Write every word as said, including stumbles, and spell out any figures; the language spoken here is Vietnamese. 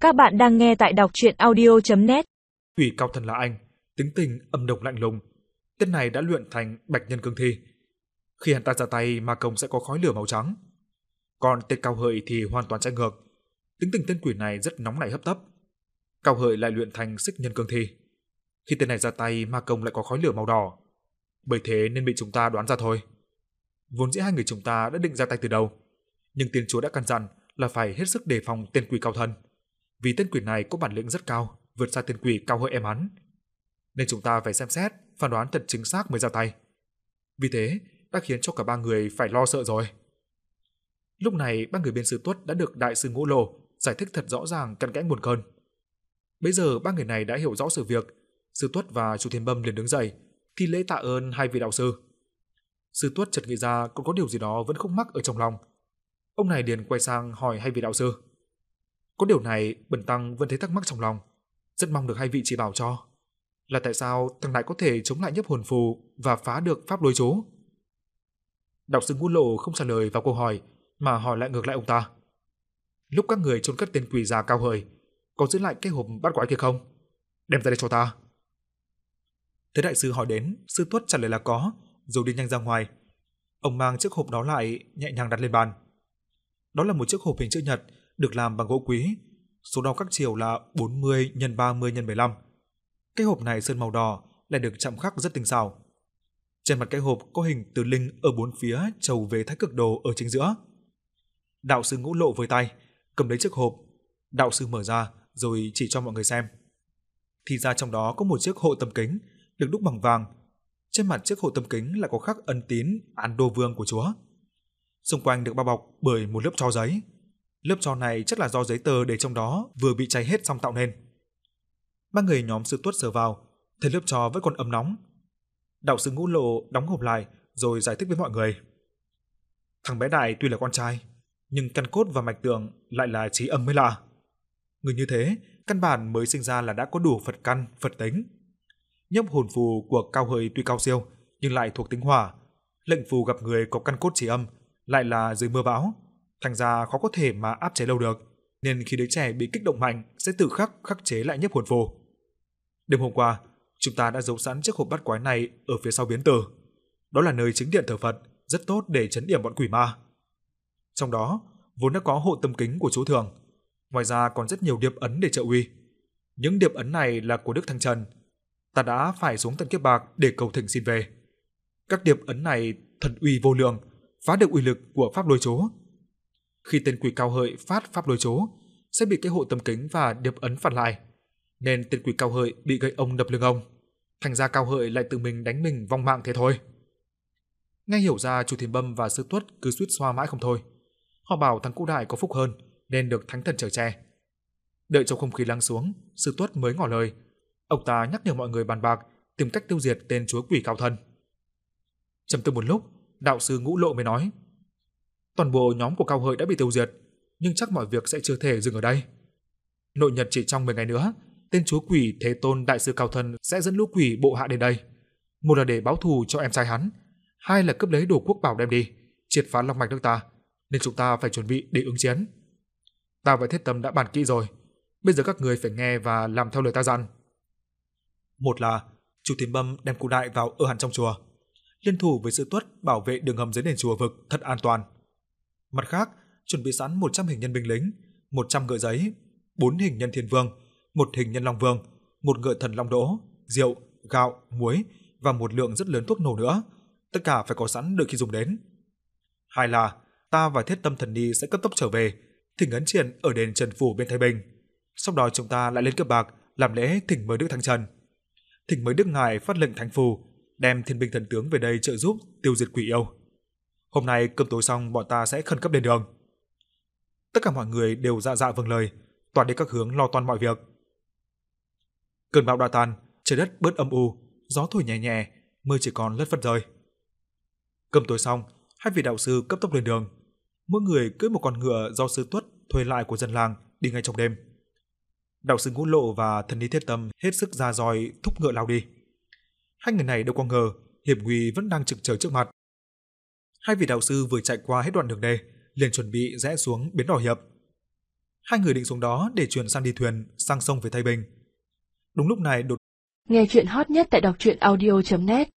Các bạn đang nghe tại đọc truyện audio chấm net. Quỷ cao thần là anh, tính tình âm độc lạnh lùng. Tên này đã luyện thành bạch nhân cương thi. Khi hắn ta ra tay, ma công sẽ có khói lửa màu trắng. Còn tên Cao Hợi thì hoàn toàn trái ngược. Tính tình tên quỷ này rất nóng nảy hấp tấp. Cao Hợi lại luyện thành xích nhân cương thi. Khi tên này ra tay, ma công lại có khói lửa màu đỏ. Bởi thế nên bị chúng ta đoán ra thôi. Vốn dĩ hai người chúng ta đã định ra tay từ đầu, nhưng tiên chúa đã căn dặn là phải hết sức đề phòng tên quỷ cao thần, vì tên quỷ này có bản lĩnh rất cao, vượt xa tên quỷ Cao Hợi em hắn. Nên chúng ta phải xem xét, phán đoán thật chính xác mới ra tay. Vì thế đã khiến cho cả ba người phải lo sợ rồi. Lúc này ba người bên Sư Tuất đã được đại sư Ngũ Lô giải thích thật rõ ràng cặn kẽ nguồn cơn. Bây giờ ba người này đã hiểu rõ sự việc. Sư Tuất và Chu Thiên Bâm liền đứng dậy thi lễ tạ ơn hai vị đạo sư. Sư Tuất chợt nghĩ ra còn có điều gì đó vẫn khúc mắc ở trong lòng. Ông này liền quay sang hỏi hai vị đạo sư. Có điều này bần tăng vẫn thấy thắc mắc trong lòng, rất mong được hai vị chỉ bảo cho, là tại sao thằng này có thể chống lại nhiếp hồn phù và phá được pháp đối chú? Đạo sư Ngũ Lộ không trả lời vào câu hỏi mà hỏi lại ngược lại ông ta. Lúc các người chôn cất tên quỷ già Cao Hời, có giữ lại cái hộp bát quái kia không? Đem ra đây cho ta. Thế đại sư hỏi đến, Sư Tuất trả lời là có, rồi đi nhanh ra ngoài. Ông mang chiếc hộp đó lại, nhẹ nhàng đặt lên bàn. Đó là một chiếc hộp hình chữ nhật được làm bằng gỗ quý, số đo các chiều là bốn mươi nhân ba mươi nhân mười lăm. Cái hộp này sơn màu đỏ, lại được chạm khắc rất tinh xảo. Trên mặt cái hộp có hình từ linh ở bốn phía trầu về thái cực đồ ở chính giữa. Đạo sư Ngũ Lộ với tay cầm lấy chiếc hộp, đạo sư mở ra rồi chỉ cho mọi người xem. Thì ra trong đó có một chiếc hộ tâm kính được đúc bằng vàng. Trên mặt chiếc hộ tâm kính lại có khắc ân tín Án Đô Vương của Chúa. Xung quanh được bao bọc bởi một lớp tro giấy. Lớp tro này chắc là do giấy tờ để trong đó vừa bị cháy hết xong tạo nên. Ba người nhóm Sư Tuất sờ vào, thấy lớp tro vẫn còn ấm nóng. Đạo sư Ngũ Lộ đóng hộp lại rồi giải thích với mọi người. Thằng bé Đại tuy là con trai, nhưng căn cốt và mạch tượng lại là trí âm mới lạ. Người như thế, căn bản mới sinh ra là đã có đủ Phật căn, Phật tính. Nhiếp hồn phù của Cao Hời tuy cao siêu, nhưng lại thuộc tính hỏa. Lệnh phù gặp người có căn cốt trí âm, lại là dưới mưa bão, thành ra khó có thể mà áp chế lâu được, nên khi đứa trẻ bị kích động mạnh sẽ tự khắc khắc chế lại nhiếp hồn phù. Đêm hôm qua, chúng ta đã giấu sẵn chiếc hộp bát quái này ở phía sau biến tử. Đó là nơi chính điện thờ Phật, rất tốt để trấn yểm bọn quỷ ma. Trong đó vốn đã có hộ tâm kính của chú Thường, ngoài ra còn rất nhiều điệp ấn để trợ uy. Những điệp ấn này là của Đức Thanh Trần. Ta đã phải xuống tận Kiếp Bạc để cầu thỉnh xin về. Các điệp ấn này thần uy vô lượng, phá được uy lực của pháp lôi chú. Khi tên quỷ Cao Hợi phát pháp lôi chú, sẽ bị cái hộ tâm kính và điệp ấn phản lại, nên tên quỷ Cao Hợi bị gây ông đập lưng ông, thành ra Cao Hợi lại tự mình đánh mình vong mạng thế thôi. Nghe hiểu ra, Chu Thiên Bâm và Sư Tuất cứ suýt xoa mãi không thôi. Họ bảo thằng Cụ Đại có phúc hơn nên được thánh thần chở che. Đợi trong không khí lắng xuống, Sư Tuất mới ngỏ lời. Ông ta nhắc nhở mọi người bàn bạc tìm cách tiêu diệt tên chúa quỷ Cao Thần. Trầm tư một lúc, đạo sư Ngũ Lộ mới nói: toàn bộ nhóm của Cao Hợi đã bị tiêu diệt, nhưng chắc mọi việc sẽ chưa thể dừng ở đây. Nội nhật chỉ trong mười ngày nữa, tên chúa quỷ Thế Tôn đại sư Cao Thần sẽ dẫn lũ quỷ bộ hạ đến đây. Một là để báo thù cho em trai hắn, hai là cướp lấy đồ quốc bảo đem đi, triệt phá long mạch nước ta, nên chúng ta phải chuẩn bị để ứng chiến. Ta và Thiết Tâm đã bàn kỹ rồi, bây giờ các người phải nghe và làm theo lời ta dặn. Một là Chu Thiên Bâm đem Cụ Đại vào ở hẳn trong chùa, liên thủ với Sư Tuất bảo vệ đường hầm dưới nền chùa vực thật an toàn. Mặt khác, chuẩn bị sẵn một trăm hình nhân binh lính, một trăm ngựa giấy, bốn hình nhân Thiên Vương, một hình nhân Long Vương, một ngựa thần Long Đỗ, rượu, gạo, muối và một lượng rất lớn thuốc nổ nữa, tất cả phải có sẵn đợi khi dùng đến. Hai là ta và Thiết Tâm thần ni sẽ cấp tốc trở về, thỉnh ấn triển ở đền Trần phủ bên Thái Bình. Sau đó chúng ta lại lên Kiếp Bạc làm lễ thỉnh mời Đức Thánh Trần. Thỉnh mời Đức Ngài phát lệnh thánh phù, đem thiên binh thần tướng về đây trợ giúp tiêu diệt quỷ yêu. Hôm nay cơm tối xong bọn ta sẽ khẩn cấp lên đường. Tất cả mọi người đều dạ dạ vâng lời, toàn đi các hướng lo toan mọi việc. Cơn bão đã tan, trời đất bớt âm u, gió thổi nhẹ nhẹ, mưa chỉ còn lất phất rơi. Cơm tối xong, hai vị đạo sư cấp tốc lên đường. Mỗi người cưỡi một con ngựa do Sư Tuất thuê lại của dân làng đi ngay trong đêm. Đạo sư Ngũ Lộ và thần ni Thiết Tâm hết sức ra roi thúc ngựa lao đi. Hai người này đâu có ngờ hiểm nguy vẫn đang trực chờ trước mặt. Hai vị đạo sư vừa chạy qua hết đoạn đường đê, liền chuẩn bị rẽ xuống bến đỏ hiệp. Hai người định xuống đó để chuyển sang đi thuyền sang sông về Thái Bình. Đúng lúc này đột Nghe chuyện hot nhất tại đọc truyện audio chấm net